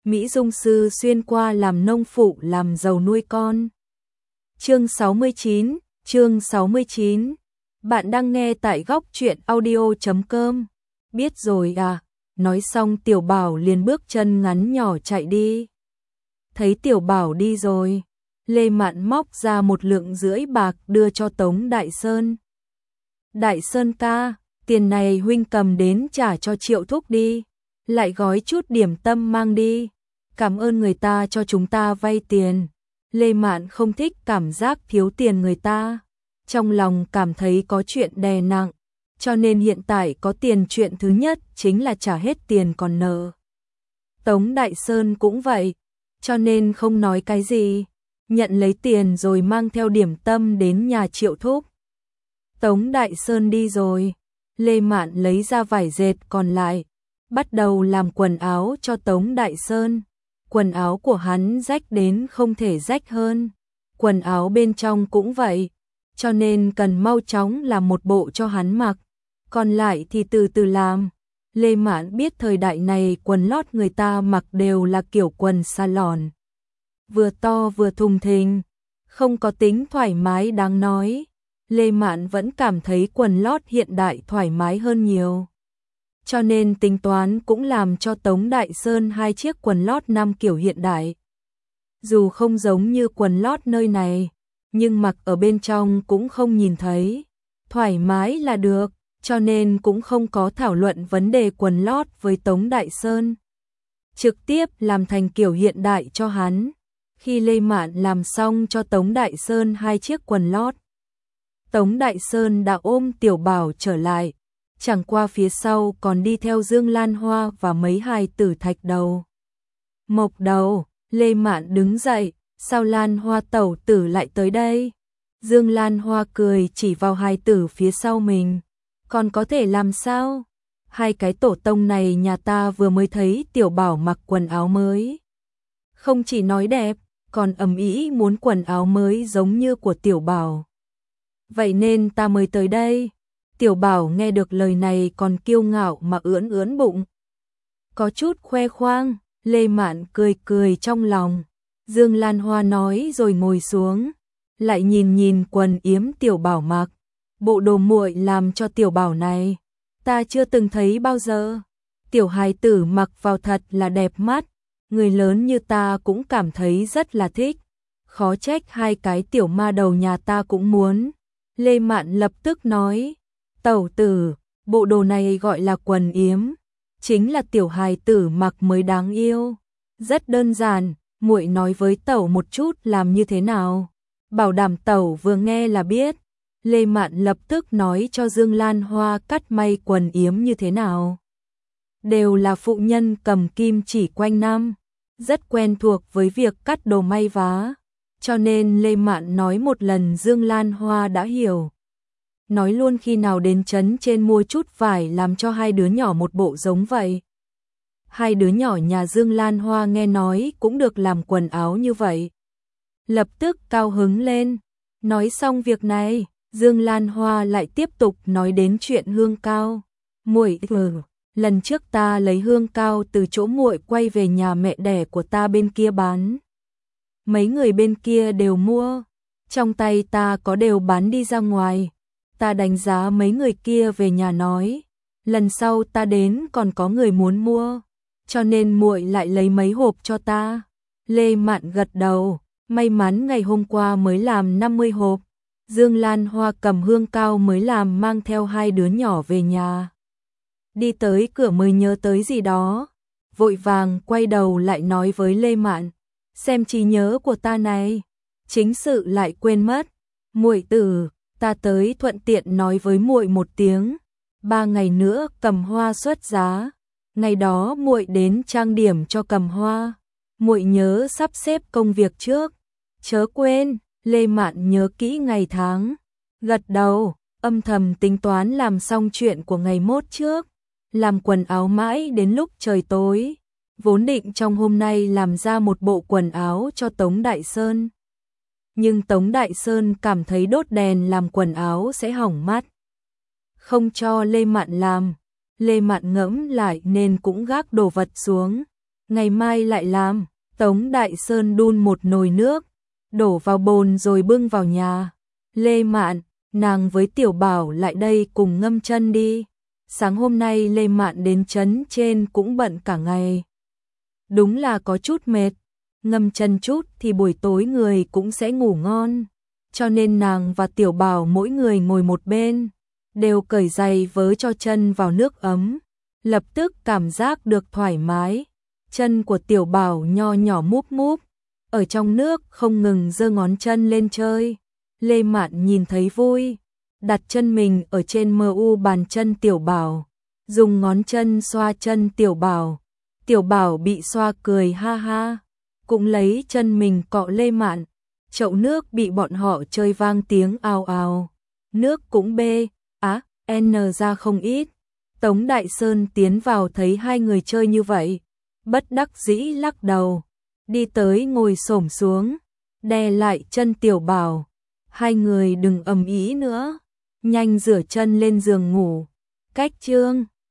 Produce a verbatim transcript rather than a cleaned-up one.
Mỹ Dung sư xuyên qua làm nông phụ làm giàu nuôi con. Chương sáu mươi chín, chương sáu mươi chín. Bạn đang nghe tại góc truyện audio chấm com. Biết rồi à, nói xong Tiểu Bảo liền bước chân ngắn nhỏ chạy đi. Thấy Tiểu Bảo đi rồi, Lê Mạn móc ra một lượng rưỡi bạc đưa cho Tống Đại Sơn. Đại Sơn ca, tiền này huynh cầm đến trả cho Triệu thúc đi, lại gói chút điểm tâm mang đi. Cảm ơn người ta cho chúng ta vay tiền. Lê Mạn không thích cảm giác thiếu tiền người ta, trong lòng cảm thấy có chuyện đè nặng, cho nên hiện tại có tiền chuyện thứ nhất chính là trả hết tiền còn nợ. Tống Đại Sơn cũng vậy, cho nên không nói cái gì, nhận lấy tiền rồi mang theo điểm tâm đến nhà Triệu thúc. Tống Đại Sơn đi rồi, Lê Mạn lấy ra vải dệt còn lại, bắt đầu làm quần áo cho Tống Đại Sơn. Quần áo của hắn rách đến không thể rách hơn, quần áo bên trong cũng vậy, cho nên cần mau chóng làm một bộ cho hắn mặc, còn lại thì từ từ làm. Lê Mạn biết thời đại này quần lót người ta mặc đều là kiểu quần salon, vừa to vừa thùng thình, không có tính thoải mái đáng nói. Lê Mạn vẫn cảm thấy quần lót hiện đại thoải mái hơn nhiều, cho nên tính toán cũng làm cho Tống Đại Sơn hai chiếc quần lót năm kiểu hiện đại. Dù không giống như quần lót nơi này, nhưng mặc ở bên trong cũng không nhìn thấy, thoải mái là được, cho nên cũng không có thảo luận vấn đề quần lót với Tống Đại Sơn. Trực tiếp làm thành kiểu hiện đại cho hắn. Khi Lê Mạn làm xong cho Tống Đại Sơn hai chiếc quần lót, Tống Đại Sơn đã ôm Tiểu Bảo trở lại. Chẳng qua phía sau còn đi theo Dương Lan Hoa và mấy hài tử Thạch Đầu, Mộc Đầu. Lê Mạn đứng dậy, sao Lan Hoa tẩu tử lại tới đây? Dương Lan Hoa cười chỉ vào hài tử phía sau mình, còn có thể làm sao? Hai cái tổ tông này nhà ta vừa mới thấy Tiểu Bảo mặc quần áo mới, không chỉ nói đẹp, còn ầm ĩ muốn quần áo mới giống như của Tiểu Bảo. Vậy nên ta mới tới đây. Tiểu Bảo nghe được lời này còn kiêu ngạo mà ưỡn ưỡn bụng, có chút khoe khoang. Lê Mạn cười cười trong lòng. Dương Lan Hoa nói rồi ngồi xuống, lại nhìn nhìn quần yếm Tiểu Bảo mặc. Bộ đồ muội làm cho Tiểu Bảo này, ta chưa từng thấy bao giờ. Tiểu hài tử mặc vào thật là đẹp mắt, người lớn như ta cũng cảm thấy rất là thích. Khó trách hai cái tiểu ma đầu nhà ta cũng muốn. Lê Mạn lập tức nói, tẩu tử, bộ đồ này gọi là quần yếm, chính là tiểu hài tử mặc mới đáng yêu. Rất đơn giản, muội nói với tẩu một chút làm như thế nào, bảo đảm tẩu vừa nghe là biết. Lê Mạn lập tức nói cho Dương Lan Hoa cắt may quần yếm như thế nào. Đều là phụ nhân cầm kim chỉ quanh năm, rất quen thuộc với việc cắt đồ may vá, cho nên Lê Mạn nói một lần Dương Lan Hoa đã hiểu. Nói luôn khi nào đến trấn trên mua chút vải làm cho hai đứa nhỏ một bộ giống vậy. Hai đứa nhỏ nhà Dương Lan Hoa nghe nói cũng được làm quần áo như vậy, lập tức cao hứng lên. Nói xong việc này, Dương Lan Hoa lại tiếp tục nói đến chuyện hương cao. Muội, ừ, lần trước ta lấy hương cao từ chỗ muội quay về nhà mẹ đẻ của ta bên kia bán. Mấy người bên kia đều mua, trong tay ta có đều bán đi ra ngoài. Ta đánh giá mấy người kia về nhà nói, lần sau ta đến còn có người muốn mua, cho nên muội lại lấy mấy hộp cho ta. Lê Mạn gật đầu, may mắn ngày hôm qua mới làm năm mươi hộp. Dương Lan Hoa cầm hương cao mới làm mang theo hai đứa nhỏ về nhà. Đi tới cửa mới nhớ tới gì đó, vội vàng quay đầu lại nói với Lê Mạn, xem trí nhớ của ta này, chính sự lại quên mất. Muội tử, ta tới thuận tiện nói với muội một tiếng, ba ngày nữa Cầm Hoa xuất giá, ngày đó muội đến trang điểm cho Cầm Hoa, muội nhớ sắp xếp công việc trước, chớ quên. Lê Mạn nhớ kỹ ngày tháng, gật đầu, âm thầm tính toán làm xong chuyện của ngày mốt trước, làm quần áo mãi đến lúc trời tối, vốn định trong hôm nay làm ra một bộ quần áo cho Tống Đại Sơn. Nhưng Tống Đại Sơn cảm thấy đốt đèn làm quần áo sẽ hỏng mắt, không cho Lê Mạn làm. Lê Mạn ngẫm lại nên cũng gác đồ vật xuống, ngày mai lại làm. Tống Đại Sơn đun một nồi nước, đổ vào bồn rồi bưng vào nhà. Lê Mạn, nàng với Tiểu Bảo lại đây cùng ngâm chân đi. Sáng hôm nay Lê Mạn đến trấn trên cũng bận cả ngày. Đúng là có chút mệt, ngâm chân chút thì buổi tối người cũng sẽ ngủ ngon. Cho nên nàng và Tiểu Bảo mỗi người ngồi một bên, đều cởi giày vớ cho chân vào nước ấm. Lập tức cảm giác được thoải mái. Chân của Tiểu Bảo nho nhỏ múp múp, ở trong nước không ngừng giơ ngón chân lên chơi. Lê Mạn nhìn thấy vui, đặt chân mình ở trên mờ u bàn chân Tiểu Bảo, dùng ngón chân xoa chân Tiểu Bảo. Tiểu Bảo bị xoa cười ha ha, cũng lấy chân mình cọ Lê Mạn. Chậu nước bị bọn họ chơi vang tiếng ào ào, nước cũng bê, á, n ra không ít. Tống Đại Sơn tiến vào thấy hai người chơi như vậy, bất đắc dĩ lắc đầu, đi tới ngồi xổm xuống, đè lại chân Tiểu Bảo. Hai người đừng ầm ĩ nữa, nhanh rửa chân lên giường ngủ. Cách chương